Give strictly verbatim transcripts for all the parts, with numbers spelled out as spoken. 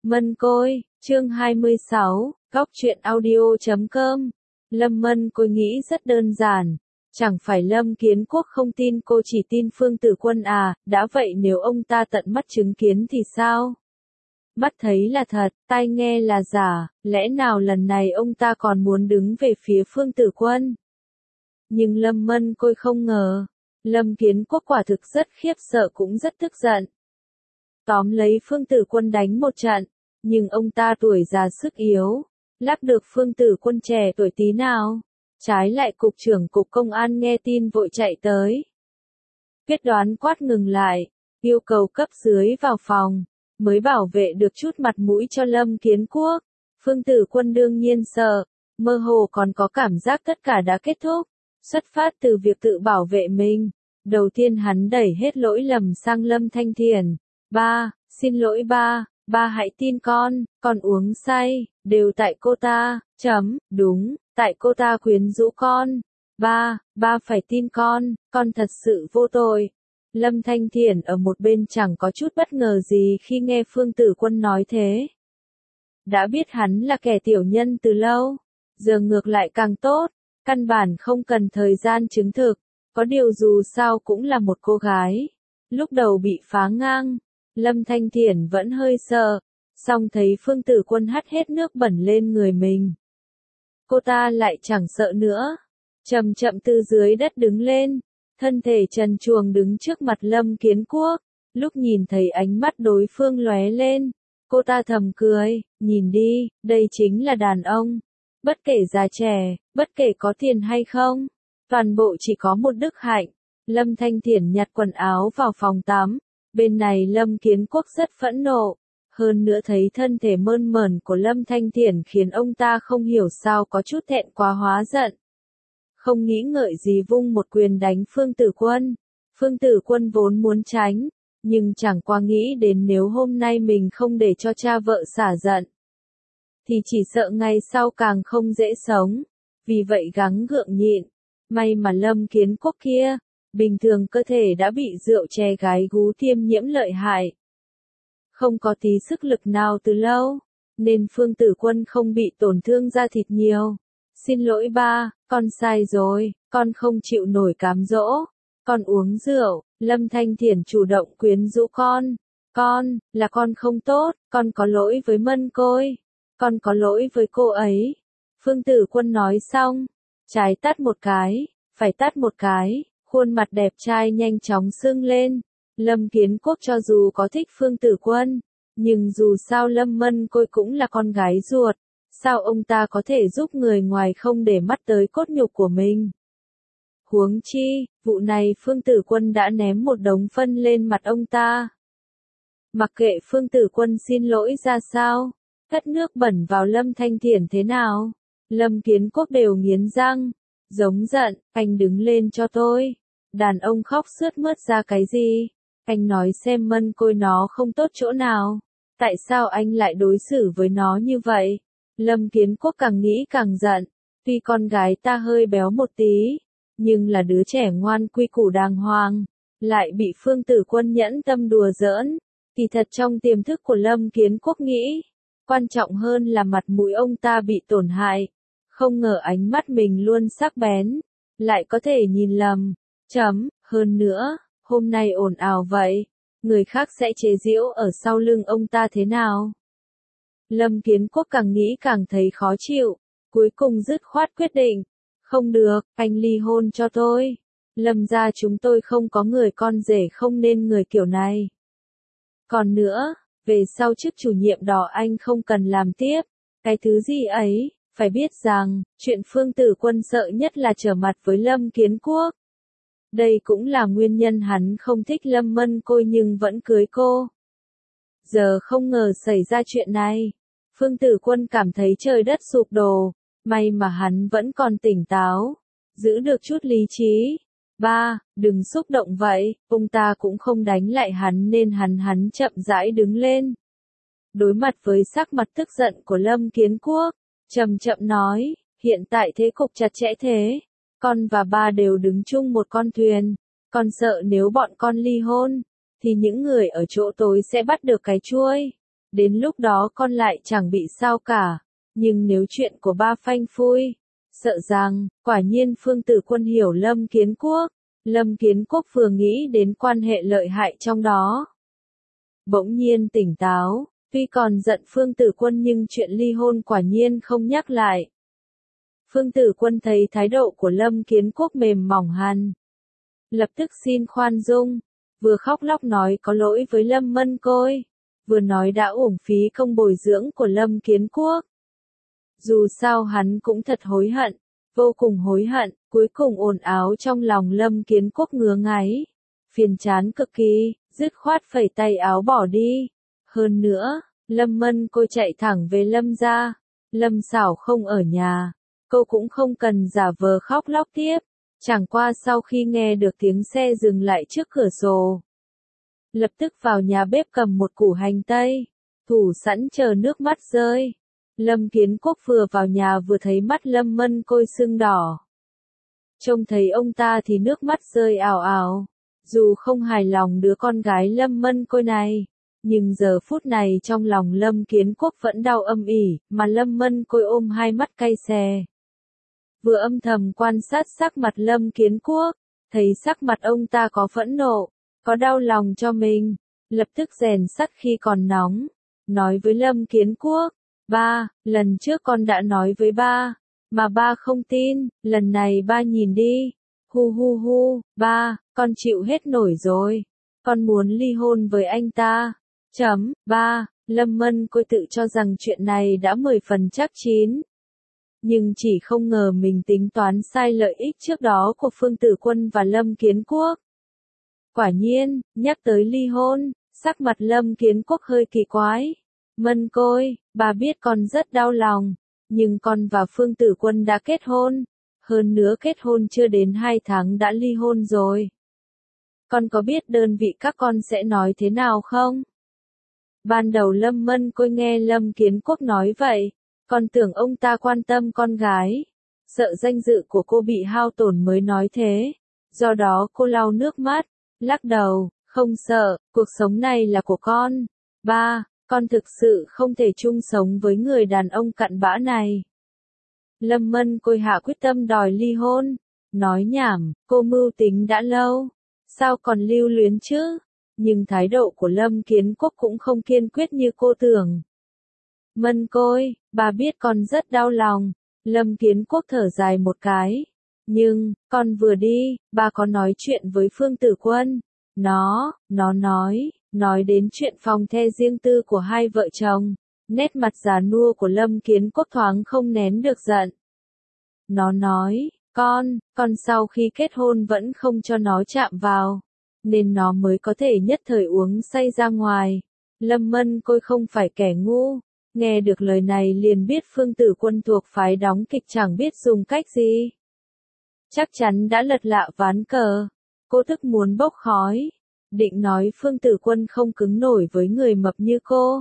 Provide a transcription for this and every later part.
Mân Côi, chương hai mươi sáu, góc truyện audio chấm com. Lâm Mân Côi nghĩ rất đơn giản. Chẳng phải Lâm Kiến Quốc không tin cô chỉ tin Phương Tử Quân à, đã vậy nếu ông ta tận mắt chứng kiến thì sao? Mắt thấy là thật, tai nghe là giả, lẽ nào lần này ông ta còn muốn đứng về phía Phương Tử Quân? Nhưng Lâm Mân Côi không ngờ, Lâm Kiến Quốc quả thực rất khiếp sợ cũng rất tức giận. Tóm lấy Phương Tử Quân đánh một trận, nhưng ông ta tuổi già sức yếu, lắp được Phương Tử Quân trẻ tuổi tí nào. Trái lại cục trưởng cục công an nghe tin vội chạy tới. Quyết đoán quát ngừng lại, yêu cầu cấp dưới vào phòng, mới bảo vệ được chút mặt mũi cho Lâm Kiến Quốc. Phương Tử Quân đương nhiên sợ, mơ hồ còn có cảm giác tất cả đã kết thúc, xuất phát từ việc tự bảo vệ mình. Đầu tiên hắn đẩy hết lỗi lầm sang Lâm Thanh Thiển. Ba, xin lỗi ba, ba hãy tin con, con uống say, đều tại cô ta, chấm, đúng, tại cô ta quyến rũ con. Ba, ba phải tin con, con thật sự vô tội. Lâm Thanh Thiển ở một bên chẳng có chút bất ngờ gì khi nghe Phương Tử Quân nói thế. Đã biết hắn là kẻ tiểu nhân từ lâu, giờ ngược lại càng tốt, căn bản không cần thời gian chứng thực, có điều dù sao cũng là một cô gái. Lúc đầu bị phá ngang, Lâm Thanh Thiển vẫn hơi sợ, song thấy Phương Tử Quân hắt hết nước bẩn lên người mình. Cô ta lại chẳng sợ nữa, chậm chậm từ dưới đất đứng lên, thân thể trần truồng đứng trước mặt Lâm Kiến Quốc. Lúc nhìn thấy ánh mắt đối phương lóe lên, cô ta thầm cười, nhìn đi, đây chính là đàn ông. Bất kể già trẻ, bất kể có tiền hay không, toàn bộ chỉ có một đức hạnh. Lâm Thanh Thiển nhặt quần áo vào phòng tắm, bên này Lâm Kiến Quốc rất phẫn nộ. Hơn nữa thấy thân thể mơn mởn của Lâm Thanh Thiển khiến ông ta không hiểu sao có chút thẹn quá hóa giận. Không nghĩ ngợi gì vung một quyền đánh Phương Tử Quân. Phương Tử Quân vốn muốn tránh, nhưng chẳng qua nghĩ đến nếu hôm nay mình không để cho cha vợ xả giận, thì chỉ sợ ngày sau càng không dễ sống. Vì vậy gắng gượng nhịn. May mà Lâm Kiến Quốc kia, bình thường cơ thể đã bị rượu chè gái gú tiêm nhiễm lợi hại, không có tí sức lực nào từ lâu, nên Phương Tử Quân không bị tổn thương da thịt nhiều. Xin lỗi ba, con sai rồi, con không chịu nổi cám dỗ, con uống rượu. Lâm Thanh Thiển chủ động quyến rũ con. Con, là con không tốt, con có lỗi với Mân Côi, con có lỗi với cô ấy. Phương Tử Quân nói xong, trái tát một cái, phải tát một cái, khuôn mặt đẹp trai nhanh chóng sưng lên. Lâm Kiến Quốc cho dù có thích Phương Tử Quân, nhưng dù sao Lâm Mân Côi cũng là con gái ruột, sao ông ta có thể giúp người ngoài không để mắt tới cốt nhục của mình. Huống chi, vụ này Phương Tử Quân đã ném một đống phân lên mặt ông ta. Mặc kệ Phương Tử Quân xin lỗi ra sao, hất nước bẩn vào Lâm Thanh Thiển thế nào, Lâm Kiến Quốc đều nghiến răng, giống giận, anh đứng lên cho tôi. Đàn ông khóc sướt mướt ra cái gì? Anh nói xem Mân Côi nó không tốt chỗ nào, tại sao anh lại đối xử với nó như vậy? Lâm Kiến Quốc càng nghĩ càng giận, tuy con gái ta hơi béo một tí, nhưng là đứa trẻ ngoan quy củ đàng hoàng, lại bị Phương Tử Quân nhẫn tâm đùa giỡn. Kỳ thật trong tiềm thức của Lâm Kiến Quốc nghĩ, quan trọng hơn là mặt mũi ông ta bị tổn hại, không ngờ ánh mắt mình luôn sắc bén, lại có thể nhìn lầm. Chấm, hơn nữa, hôm nay ồn ào vậy, người khác sẽ chế giễu ở sau lưng ông ta thế nào? Lâm Kiến Quốc càng nghĩ càng thấy khó chịu, cuối cùng dứt khoát quyết định, không được, anh ly hôn cho tôi. Lâm gia chúng tôi không có người con rể không nên người kiểu này. Còn nữa, về sau chức chủ nhiệm đỏ anh không cần làm tiếp, cái thứ gì ấy, phải biết rằng, chuyện Phương Tử Quân sợ nhất là trở mặt với Lâm Kiến Quốc. Đây cũng là nguyên nhân hắn không thích Lâm Mân Côi nhưng vẫn cưới cô. Giờ không ngờ xảy ra chuyện này, Phương Tử Quân cảm thấy trời đất sụp đổ, may mà hắn vẫn còn tỉnh táo, giữ được chút lý trí. Ba, đừng xúc động vậy, ông ta cũng không đánh lại hắn nên hắn hắn chậm rãi đứng lên. Đối mặt với sắc mặt tức giận của Lâm Kiến Quốc, chậm chậm nói, hiện tại thế cục chặt chẽ thế, con và ba đều đứng chung một con thuyền, con sợ nếu bọn con ly hôn, thì những người ở chỗ tối sẽ bắt được cái chuôi. đến lúc đó con lại chẳng bị sao cả. Nhưng nếu chuyện của ba phanh phui, sợ rằng, quả nhiên Phương Tử Quân hiểu Lâm Kiến Quốc. Lâm Kiến Quốc vừa nghĩ đến quan hệ lợi hại trong đó. Bỗng nhiên tỉnh táo, tuy còn giận Phương Tử Quân nhưng chuyện ly hôn quả nhiên không nhắc lại. Phương Tử Quân thấy thái độ của Lâm Kiến Quốc mềm mỏng hẳn. Lập tức xin khoan dung, vừa khóc lóc nói có lỗi với Lâm Mân Côi, vừa nói đã uổng phí công bồi dưỡng của Lâm Kiến Quốc. Dù sao hắn cũng thật hối hận, vô cùng hối hận, cuối cùng ồn ào trong lòng Lâm Kiến Quốc ngứa ngáy, phiền chán cực kỳ, dứt khoát phẩy tay áo bỏ đi. Hơn nữa, Lâm Mân Côi chạy thẳng về Lâm gia, Lâm Xảo không ở nhà, cô cũng không cần giả vờ khóc lóc tiếp, chẳng qua sau khi nghe được tiếng xe dừng lại trước cửa sổ. Lập tức vào nhà bếp cầm một củ hành tây, thủ sẵn chờ nước mắt rơi. Lâm Kiến Quốc vừa vào nhà vừa thấy mắt Lâm Mân Côi sưng đỏ. Trông thấy ông ta thì nước mắt rơi ào ào. Dù không hài lòng đứa con gái Lâm Mân Côi này, nhưng giờ phút này trong lòng Lâm Kiến Quốc vẫn đau âm ỉ, mà Lâm Mân Côi ôm hai mắt cay xè. Vừa âm thầm quan sát sắc mặt Lâm Kiến Quốc, thấy sắc mặt ông ta có phẫn nộ, có đau lòng cho mình, lập tức rèn sắt khi còn nóng, nói với Lâm Kiến Quốc, ba, lần trước con đã nói với ba, mà ba không tin, lần này ba nhìn đi, hu hu hu, ba, con chịu hết nổi rồi, con muốn ly hôn với anh ta, chấm, ba, Lâm Mân Côi tự cho rằng chuyện này đã mười phần chắc chín. Nhưng chỉ không ngờ mình tính toán sai lợi ích trước đó của Phương Tử Quân và Lâm Kiến Quốc. Quả nhiên, nhắc tới ly hôn, sắc mặt Lâm Kiến Quốc hơi kỳ quái. Mân Côi, bà biết con rất đau lòng, nhưng con và Phương Tử Quân đã kết hôn, hơn nữa kết hôn chưa đến hai tháng đã ly hôn rồi. Con có biết đơn vị các con sẽ nói thế nào không? Ban đầu Lâm Mân Côi nghe Lâm Kiến Quốc nói vậy, còn tưởng ông ta quan tâm con gái, sợ danh dự của cô bị hao tổn mới nói thế, do đó cô lau nước mắt, lắc đầu, không sợ, cuộc sống này là của con. Ba, con thực sự không thể chung sống với người đàn ông cặn bã này. Lâm Mân Côi hạ quyết tâm đòi ly hôn, nói nhảm, cô mưu tính đã lâu, sao còn lưu luyến chứ? Nhưng thái độ của Lâm Kiến Quốc cũng không kiên quyết như cô tưởng. Mân Côi, bà biết con rất đau lòng. Lâm Kiến Quốc thở dài một cái. Nhưng, con vừa đi, bà có nói chuyện với Phương Tử Quân. Nó, nó nói, nói đến chuyện phòng the riêng tư của hai vợ chồng. Nét mặt già nua của Lâm Kiến Quốc thoáng không nén được giận. Nó nói, con, con sau khi kết hôn vẫn không cho nó chạm vào, nên nó mới có thể nhất thời uống say ra ngoài. Lâm Mân Côi không phải kẻ ngu, nghe được lời này liền biết Phương Tử Quân thuộc phái đóng kịch chẳng biết dùng cách gì. Chắc chắn đã lật lạ ván cờ, cô tức muốn bốc khói, định nói Phương Tử Quân không cứng nổi với người mập như cô.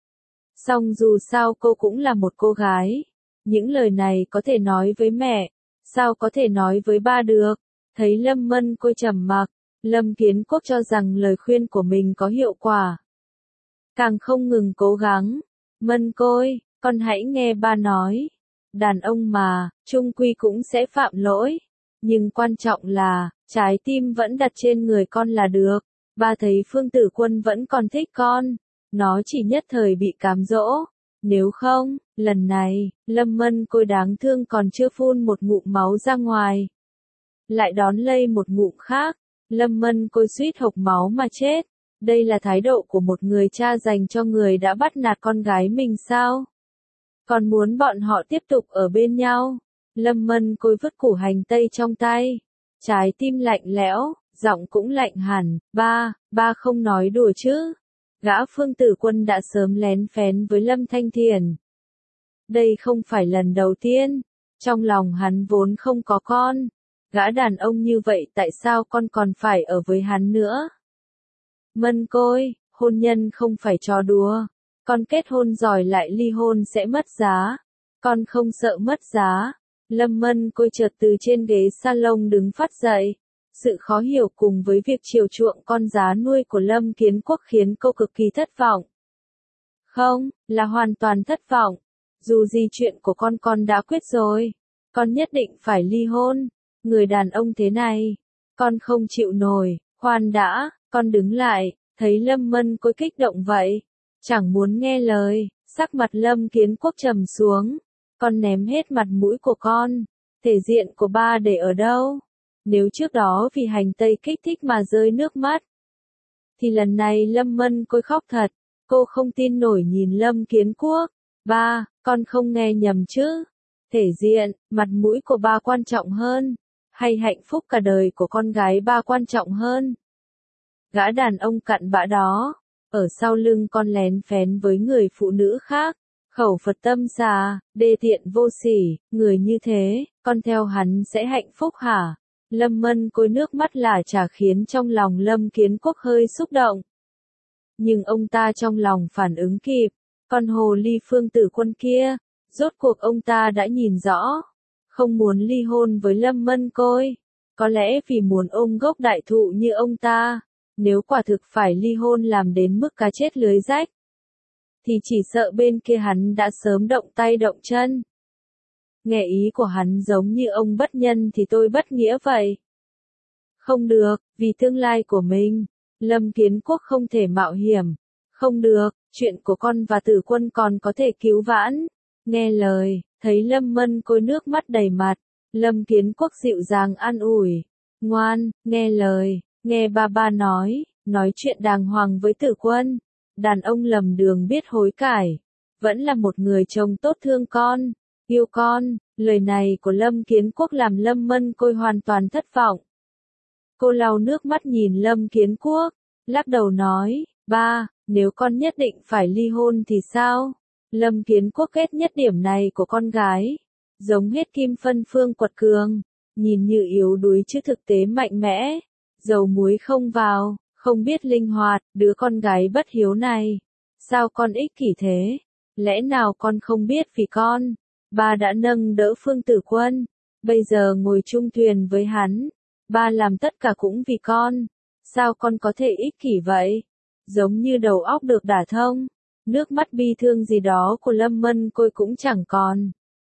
Song dù sao cô cũng là một cô gái, những lời này có thể nói với mẹ, sao có thể nói với ba được. Thấy Lâm Mân Côi trầm mặc, Lâm Kiến Quốc cho rằng lời khuyên của mình có hiệu quả, càng không ngừng cố gắng. Mân Côi, con hãy nghe ba nói, đàn ông mà, chung quy cũng sẽ phạm lỗi, nhưng quan trọng là, trái tim vẫn đặt trên người con là được. Ba thấy Phương Tử Quân vẫn còn thích con, nó chỉ nhất thời bị cám dỗ, nếu không, lần này, Lâm Mân Côi đáng thương còn chưa phun một ngụm máu ra ngoài, lại đón lây một ngụm khác, Lâm Mân Côi suýt hộc máu mà chết. Đây là thái độ của một người cha dành cho người đã bắt nạt con gái mình sao? Còn muốn bọn họ tiếp tục ở bên nhau? Lâm Mân Côi vứt củ hành tây trong tay, trái tim lạnh lẽo, giọng cũng lạnh hẳn. Ba, ba không nói đùa chứ? Gã Phương Tử Quân đã sớm lén phén với Lâm Thanh Thiền. Đây không phải lần đầu tiên, trong lòng hắn vốn không có con. Gã đàn ông như vậy tại sao con còn phải ở với hắn nữa? Mân Côi, hôn nhân không phải trò đùa. Con kết hôn rồi lại ly hôn sẽ mất giá. Con không sợ mất giá. Lâm Mân Côi chợt từ trên ghế salon đứng phát dậy. Sự khó hiểu cùng với việc chiều chuộng con giá nuôi của Lâm Kiến Quốc khiến cô cực kỳ thất vọng. Không, là hoàn toàn thất vọng. Dù gì chuyện của con con đã quyết rồi. Con nhất định phải ly hôn. Người đàn ông thế này. Con không chịu nổi. Khoan đã, con đứng lại. Thấy Lâm Mân Côi kích động vậy. Chẳng muốn nghe lời. Sắc mặt Lâm Kiến Quốc trầm xuống. Con ném hết mặt mũi của con. Thể diện của ba để ở đâu? Nếu trước đó vì hành tây kích thích mà rơi nước mắt. Thì lần này Lâm Mân Côi khóc thật. Cô không tin nổi nhìn Lâm Kiến Quốc. Ba, con không nghe nhầm chứ? Thể diện, mặt mũi của ba quan trọng hơn. Hay hạnh phúc cả đời của con gái ba quan trọng hơn? Gã đàn ông cặn bã đó. Ở sau lưng con lén phén với người phụ nữ khác. Khẩu Phật tâm xà, đê tiện vô sỉ, người như thế, con theo hắn sẽ hạnh phúc hả? Lâm Mân Côi nước mắt lả chả khiến trong lòng Lâm Kiến Quốc hơi xúc động. Nhưng ông ta trong lòng phản ứng kịp, con hồ ly Phương Tử Quân kia, rốt cuộc ông ta đã nhìn rõ, không muốn ly hôn với Lâm Mân Côi, có lẽ vì muốn ôm gốc đại thụ như ông ta, nếu quả thực phải ly hôn làm đến mức cá chết lưới rách, thì chỉ sợ bên kia hắn đã sớm động tay động chân. Nghe ý của hắn giống như ông bất nhân thì tôi bất nghĩa vậy. Không được, vì tương lai của mình, Lâm Kiến Quốc không thể mạo hiểm. Không được, chuyện của con và Tử Quân còn có thể cứu vãn. Nghe lời, thấy Lâm Mân Côi nước mắt đầy mặt, Lâm Kiến Quốc dịu dàng an ủi. Ngoan, nghe lời, nghe ba ba nói, nói chuyện đàng hoàng với Tử Quân. Đàn ông lầm đường biết hối cải, vẫn là một người chồng tốt thương con, yêu con. Lời này của Lâm Kiến Quốc làm Lâm Mân Côi hoàn toàn thất vọng. Cô lau nước mắt nhìn Lâm Kiến Quốc, lắc đầu nói, ba, nếu con nhất định phải ly hôn thì sao? Lâm Kiến Quốc ghét nhất điểm này của con gái, giống hết kim phân phương quật cường, nhìn như yếu đuối chứ thực tế mạnh mẽ, dầu muối không vào, không biết linh hoạt, đứa con gái bất hiếu này. Sao con ích kỷ thế? Lẽ nào con không biết vì con, ba đã nâng đỡ Phương Tử Quân, bây giờ ngồi chung thuyền với hắn, ba làm tất cả cũng vì con, sao con có thể ích kỷ vậy? Giống như đầu óc được đả thông, nước mắt bi thương gì đó của Lâm Mân Côi cũng chẳng còn.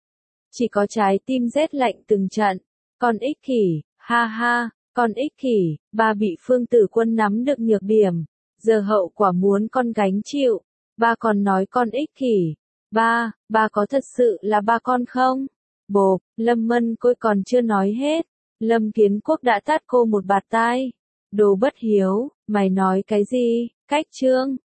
Chỉ có trái tim rét lạnh từng trận, con ích kỷ, ha ha, con ích kỷ, ba bị Phương Tử Quân nắm được nhược điểm, giờ hậu quả muốn con gánh chịu, ba còn nói con ích kỷ. Ba, ba có thật sự là ba con không? Bộp, Lâm Mân Côi còn chưa nói hết, Lâm Kiến Quốc đã tát cô một bạt tai. Đồ bất hiếu, mày nói cái gì? Cách trương,